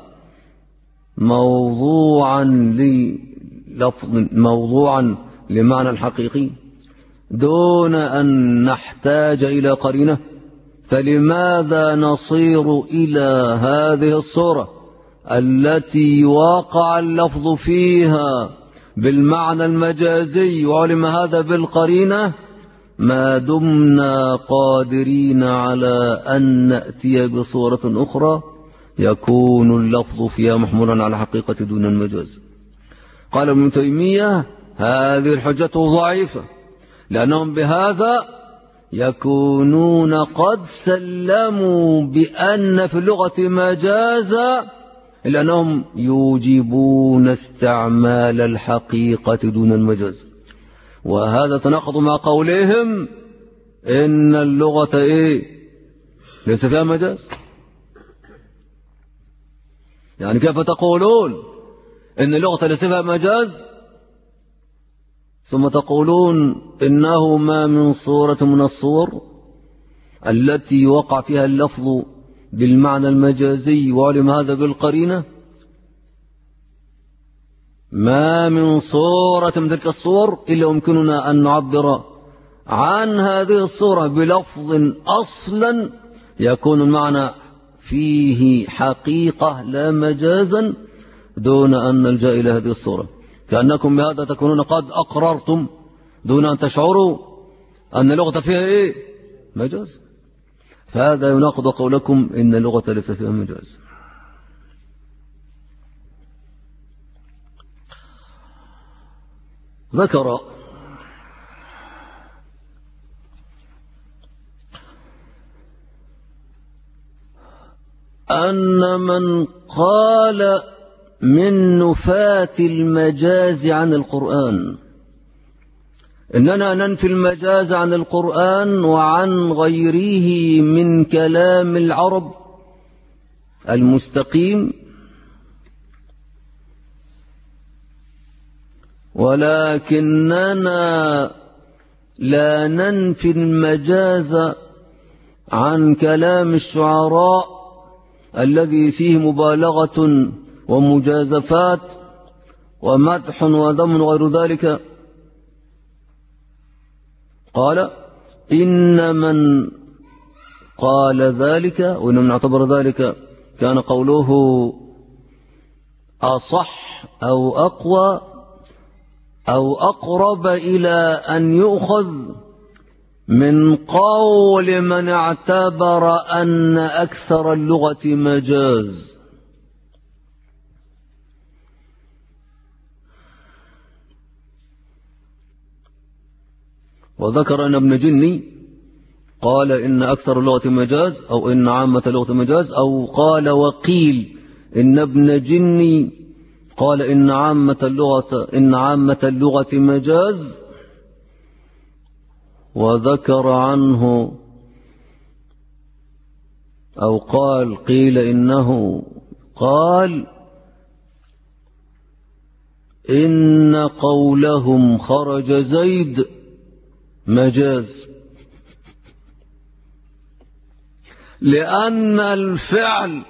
موضوعا لمعنى الحقيقي دون أن نحتاج إلى قرينة، فلماذا نصير إلى هذه الصورة التي وقع اللفظ فيها بالمعنى المجازي وعلم هذا بالقرينة ما دمنا قادرين على أن نأتي بصورة أخرى يكون اللفظ فيها محمولا على حقيقة دون المجاز؟ قال ابن تيمية هذه الحجة ضعيفة، لأنهم بهذا يكونون قد سلموا بأن في اللغة مجازا، لأنهم يوجبون استعمال الحقيقة دون المجاز، وهذا تناقض مع قولهم إن اللغة ليس فيها مجاز. يعني كيف تقولون إن اللغة ليس فيها مجاز ثم تقولون إنه ما من صورة من الصور التي وقع فيها اللفظ بالمعنى المجازي وعلم هذا بالقرينة؟ ما من صورة من تلك الصور إلا يمكننا أن نعبر عن هذه الصورة بلفظ أصلا يكون المعنى فيه حقيقة لا مجازا دون أن نلجأ إلى هذه الصورة. كأنكم بهذا تكونون قد أقررتم دون أن تشعروا أن اللغة فيها مجاز، فهذا يناقض قولكم إن اللغة ليس فيها مجاز. ذكر أن من قال من نفاة المجاز عن القرآن إننا ننفي المجاز عن القرآن وعن غيره من كلام العرب المستقيم، ولكننا لا ننفي المجاز عن كلام الشعراء الذي فيه مبالغة ومجازفات ومدح وذم وغير ذلك. قال إن من قال ذلك وإن من اعتبر ذلك كان قوله أصح أو أقوى أو أقرب إلى أن يؤخذ من قول من اعتبر أن أكثر اللغة مجاز. وذكر أن ابن جني قال إن أكثر اللغة مجاز أو إن عامة اللغة مجاز، أو قال وقيل إن ابن جني قال إن عامة اللغة مجاز. وذكر عنه أو قيل إنه قال إن قولهم خرج زيد مجاز، لأن الفعل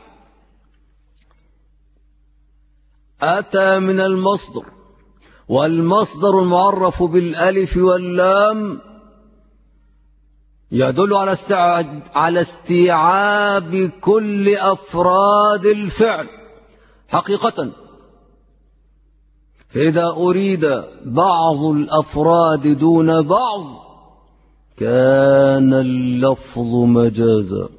أتى من المصدر، والمصدر المعرف بالألف واللام يدل على استيعاب كل أفراد الفعل حقيقة، فإذا أريد بعض الأفراد دون بعض كان اللفظ مجازا.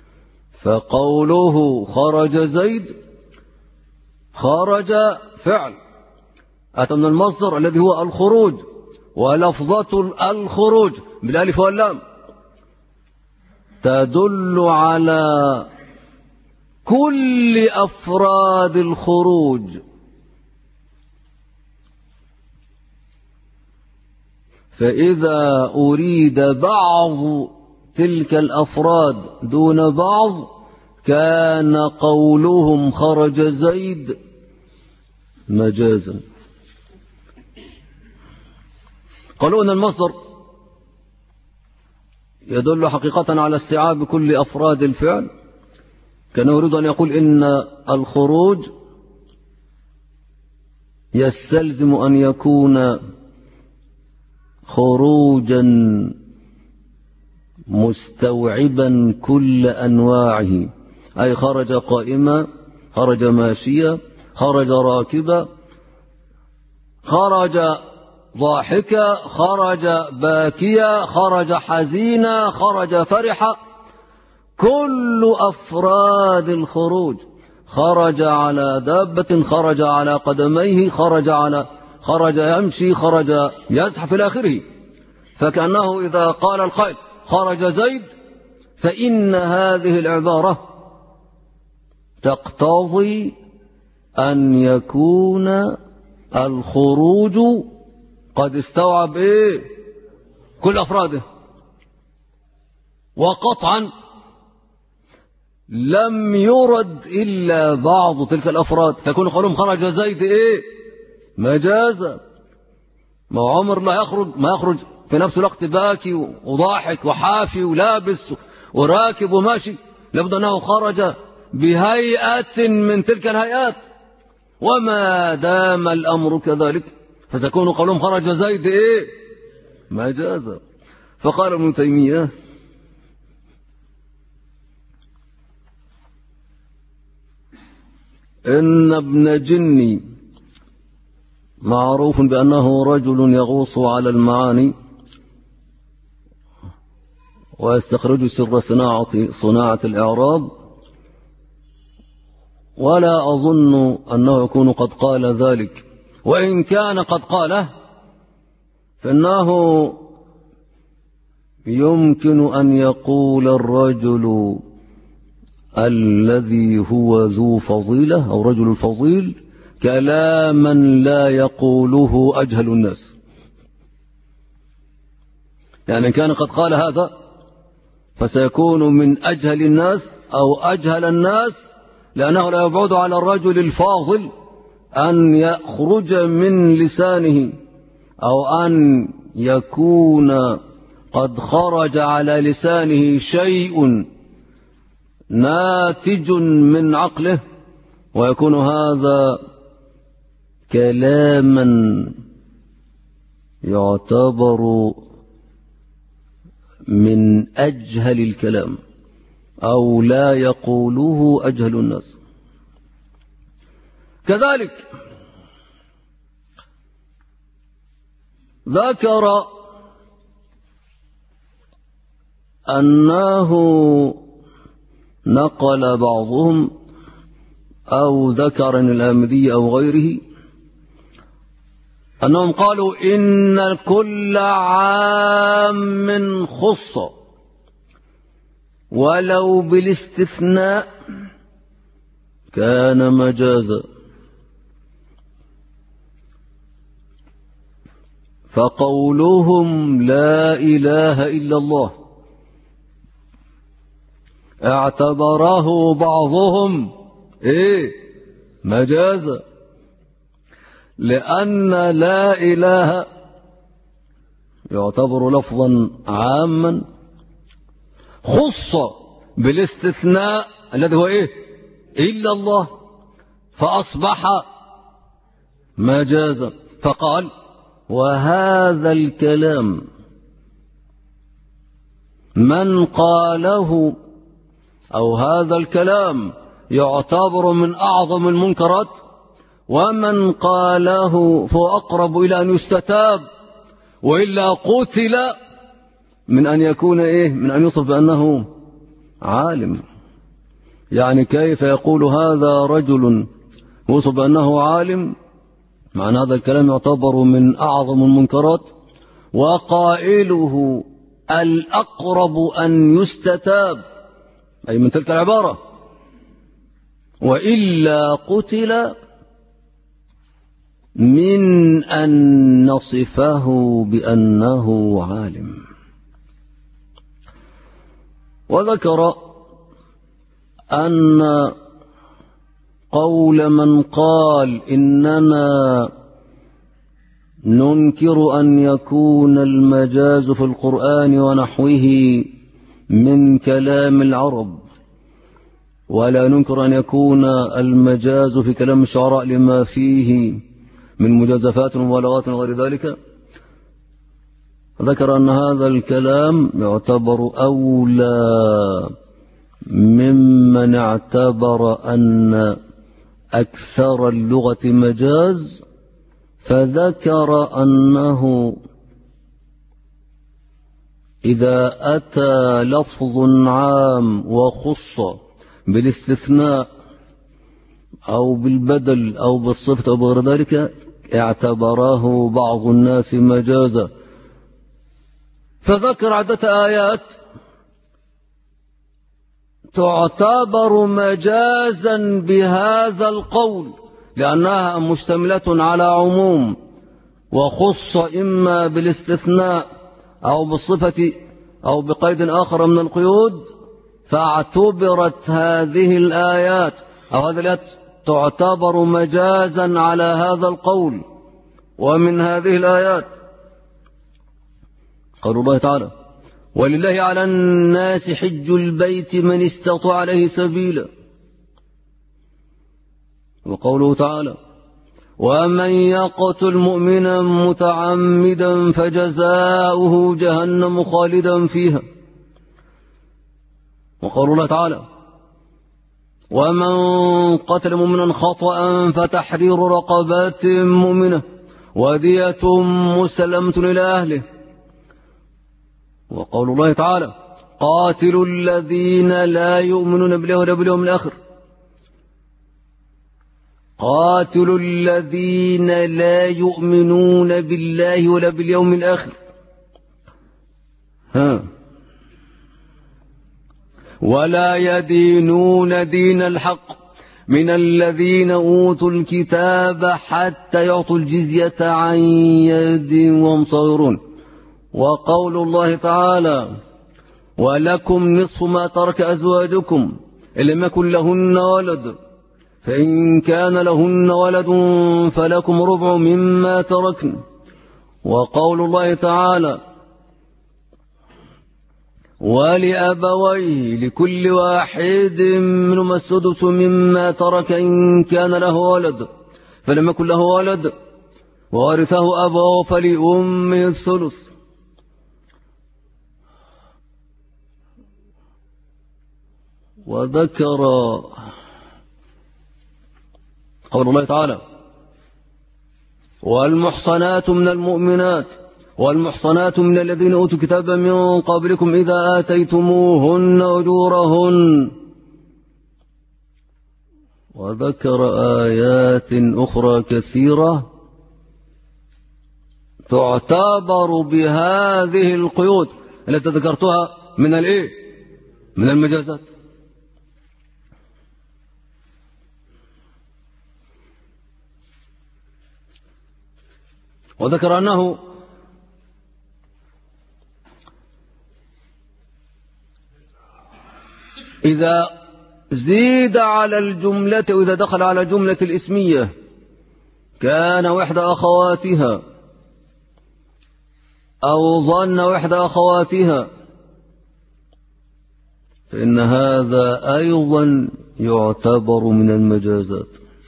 فقوله خرج زيد خرج فعل أتى من المصدر الذي هو الخروج، ولفظة الخروج بالألف واللام تدل على كل أفراد الخروج. فإذا أريد بعض تلك الأفراد دون بعض كان قولهم خرج زيد مجازا. قالوا أن المصدر يدل حقيقة على استيعاب كل أفراد الفعل، كان يريد أن يقول إن الخروج يستلزم أن يكون خروجا مستوعبا كل أنواعه، أي خرج قائما، خرج ماشيا، خرج راكبا، خرج ضاحكا، خرج باكيا، خرج حزينا، خرج فرحا، كل أفراد الخروج. خرج على دابة، خرج على قدميه، خرج يمشي، خرج يزحف إلى آخره. فكأنه إذا قال القائل خرج زيد فإن هذه العبارة تقتضي أن يكون الخروج قد استوعب كل أفراده، وقطعا لم يرد إلا بعض تلك الأفراد، تكون قولهم خرج زيد مجازا. ما عمر ما يخرج في نفس الوقت باكي وضاحك وحافي ولابس وراكب وماشي، لابد أنه خرج بهيئة من تلك الهيئات. وما دام الأمر كذلك فسيكون قولهم خرج زيد مجازا. فقال ابن تيمية إن ابن جني معروف بأنه رجل يغوص على المعاني ويستخرج سر صناعة الإعراب، ولا أظن أنه يكون قد قال ذلك، وإن كان قد قاله فإنه يمكن أن يقول الرجل الذي هو ذو فضيلة أو رجل الفضيل كلاما لا يقوله أجهل الناس. يعني كان قد قال هذا فسيكون من أجهل الناس أو أجهل الناس، لأنه لا يبعد على الرجل الفاضل أن يخرج من لسانه أو أن يكون قد خرج على لسانه شيء ناتج من عقله، ويكون هذا كلاما يعتبر من أجهل الكلام أو لا يقوله أجهل الناس. كذلك ذكر أنه نقل بعضهم أو ذكر الآمدي أو غيره أنهم قالوا إن كل عام خص ولو بالاستثناء كان مجازا. فقولهم لا إله إلا الله اعتبره بعضهم مجازا، لأن لا إله يعتبر لفظا عاما خص بالاستثناء الذي هو إلا الله، فأصبح مجازا. فقال وهذا الكلام من قاله أو هذا الكلام يعتبر من أعظم المنكرات، ومن قاله فهو أقرب إلى أن يستتاب، وإلا قتل من أن يكون من أن يوصف بأنه عالم. يعني كيف يقول هذا رجل يوصف بأنه عالم، معنى هذا الكلام يعتبر من أعظم المنكرات، وقائله الأقرب أن يستتاب أي من تلك العبارة. وإلا قتل من أن نصفه بأنه عالم. وذكر أن قول من قال إننا ننكر أن يكون المجاز في القرآن ونحوه من كلام العرب، ولا ننكر أن يكون المجاز في كلام الشعراء لما فيه من مجازفات ومبالغات وغير ذلك، ذكر أن هذا الكلام يعتبر أولى ممن اعتبر أن أكثر اللغة مجاز، فذكر أنه إذا أتى لفظ عام وخص بالاستثناء أو بالبدل أو بالصفة أو بغير ذلك اعتبره بعض الناس مجازا. فذكر عدة آيات تعتبر مجازا بهذا القول لأنها مشتملة على عموم وخص إما بالاستثناء أو بالصفة أو بقيد آخر من القيود، فاعتبرت هذه الآيات أو هذه الآيات تعتبر مجازا على هذا القول. ومن هذه الآيات قول الله تعالى: ولله على الناس حج البيت من استطاع عليه سبيلا. وقوله تعالى: ومن يقتل مؤمنا متعمدا فجزاؤه جهنم خالدا فيها. وقول الله تعالى: ومن قتل مؤمنا خطأ فتحرير رقبات مؤمنة ودية مسلمة إلى أهله. وقول الله تعالى: قاتلوا الذين لا يؤمنون بالله ولا باليوم الآخر. قاتلوا الذين لا يؤمنون بالله ولا باليوم الآخر ولا يدينون دين الحق من الذين أوتوا الكتاب حتى يعطوا الجزية عن يد وهم صاغرون. وقول الله تعالى: ولكم نصف ما ترك أزواجكم إن لم يكن لهن ولد فإن كان لهن ولد فلكم ربع مما تركن. وقول الله تعالى: ولأبويه لكل واحد منهما السدس مما ترك إن كان له ولد فلم يكن له ولد وورثه أبوه فلأمه الثلث. وذكر قول الله تعالى: والمحصنات من المؤمنات والمحصنات من الذين أوتوا الكتاب من قبلكم إذا آتيتموهن أجورهن. وذكر آيات أخرى كثيرة تعتبر بهذه القيود التي ذكرتها من من المجازات. وذكر أنه إذا زيد على الجملة وإذا دخل على جملة الإسمية كان وحدى أخواتها أو ظن وحدى أخواتها فإن هذا أيضا يعتبر من المجازات.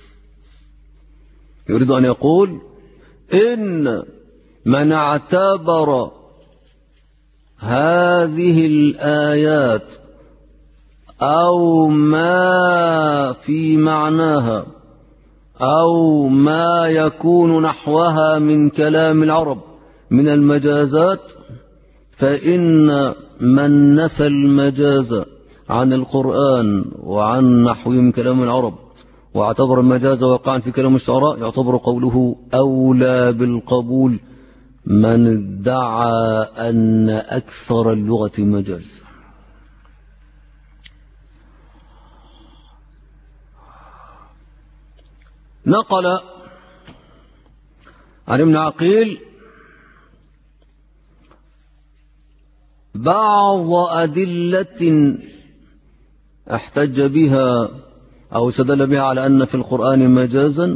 يريد أن يقول إن من اعتبر هذه الآيات أو ما في معناها أو ما يكون نحوها من كلام العرب من المجازات، فإن من نفى المجاز عن القرآن وعن نحوه من كلام العرب واعتبر المجاز واقعا في كلام الشعراء يعتبر قوله أولى بالقبول من ادعى أن أكثر اللغة مجاز. نقل عن ابن عقيل بعض أدلة احتج بها أو استدل بها على أن في القرآن مجازا،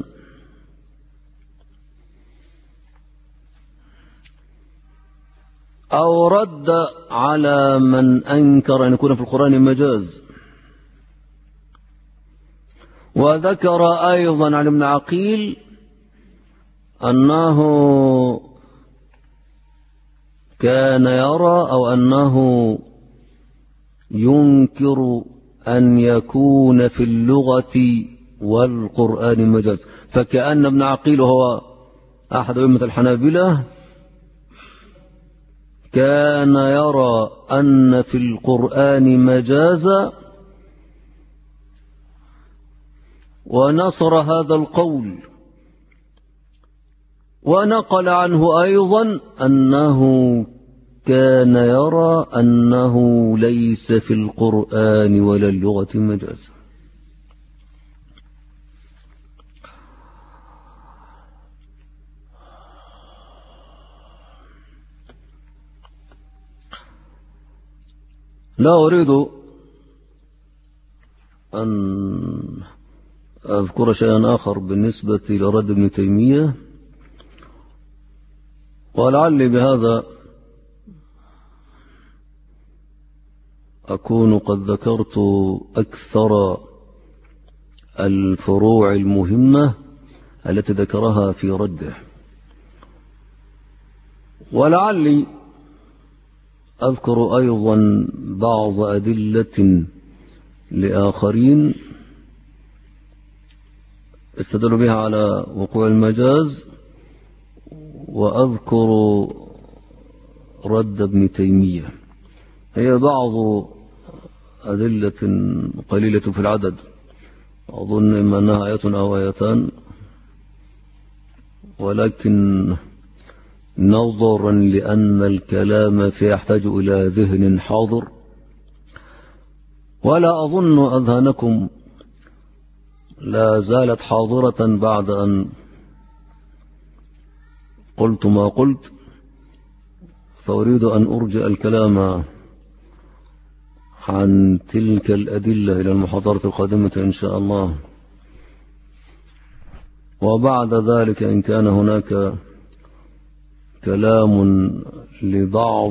أو رد على من أنكر أن يكون في القرآن مجاز. وذكر أيضا عن ابن عقيل أنه كان يرى أو أنه ينكر أن يكون في اللغة والقرآن مجاز، فكأن ابن عقيل وهو أحد أئمة الحنابلة كان يرى أن في القرآن مجازا، ونصر هذا القول. ونقل عنه أيضا أنه كان يرى أنه ليس في القرآن ولا اللغة مجاز. لا أريد أن أذكر شيئا آخر بالنسبة لرد ابن تيمية، ولعلي بهذا أكون قد ذكرت أكثر الفروع المهمة التي ذكرها في رده، ولعلي أذكر أيضا بعض أدلة لآخرين استدلوا بها على وقوع المجاز، وأذكر رد ابن تيمية. هي بعض أدلة قليلة في العدد، أظن إما أنها آية أو آيتان، ولكن نظرا لأن الكلام فيه يحتاج إلى ذهن حاضر، ولا أظن أذهانكم لا زالت حاضرة بعد أن قلت ما قلت، فأريد أن أرجع الكلام عن تلك الأدلة إلى المحاضرة القادمة إن شاء الله. وبعد ذلك إن كان هناك كلام لبعض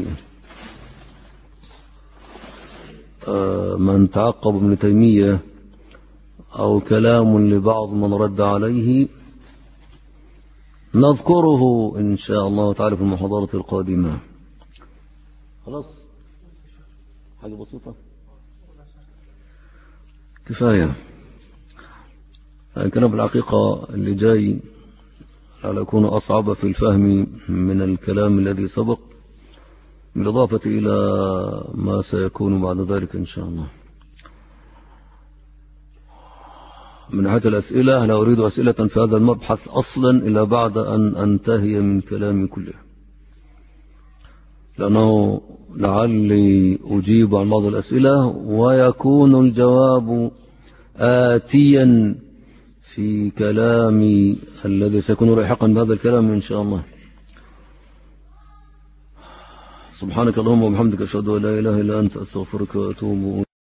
من تعقب ابن تيمية أو كلام لبعض من رد عليه نذكره إن شاء الله تعالى في المحاضرة القادمة. خلاص، حاجة بسيطة كفاية. الكلام بالحقيقة اللي جاي على يكون أصعب في الفهم من الكلام الذي سبق، بالإضافة إلى ما سيكون بعد ذلك إن شاء الله. من ناحية الأسئلة لا أريد أسئلة في هذا المبحث أصلا إلا بعد أن أنتهي من كلامي كله، لأنه لعلي أجيب عن بعض الأسئلة ويكون الجواب آتيا في كلامي الذي سيكون لاحقا بهذا الكلام إن شاء الله. سبحانك اللهم وبحمدك أشهد أن لا إله إلا أنت أستغفرك وأتوب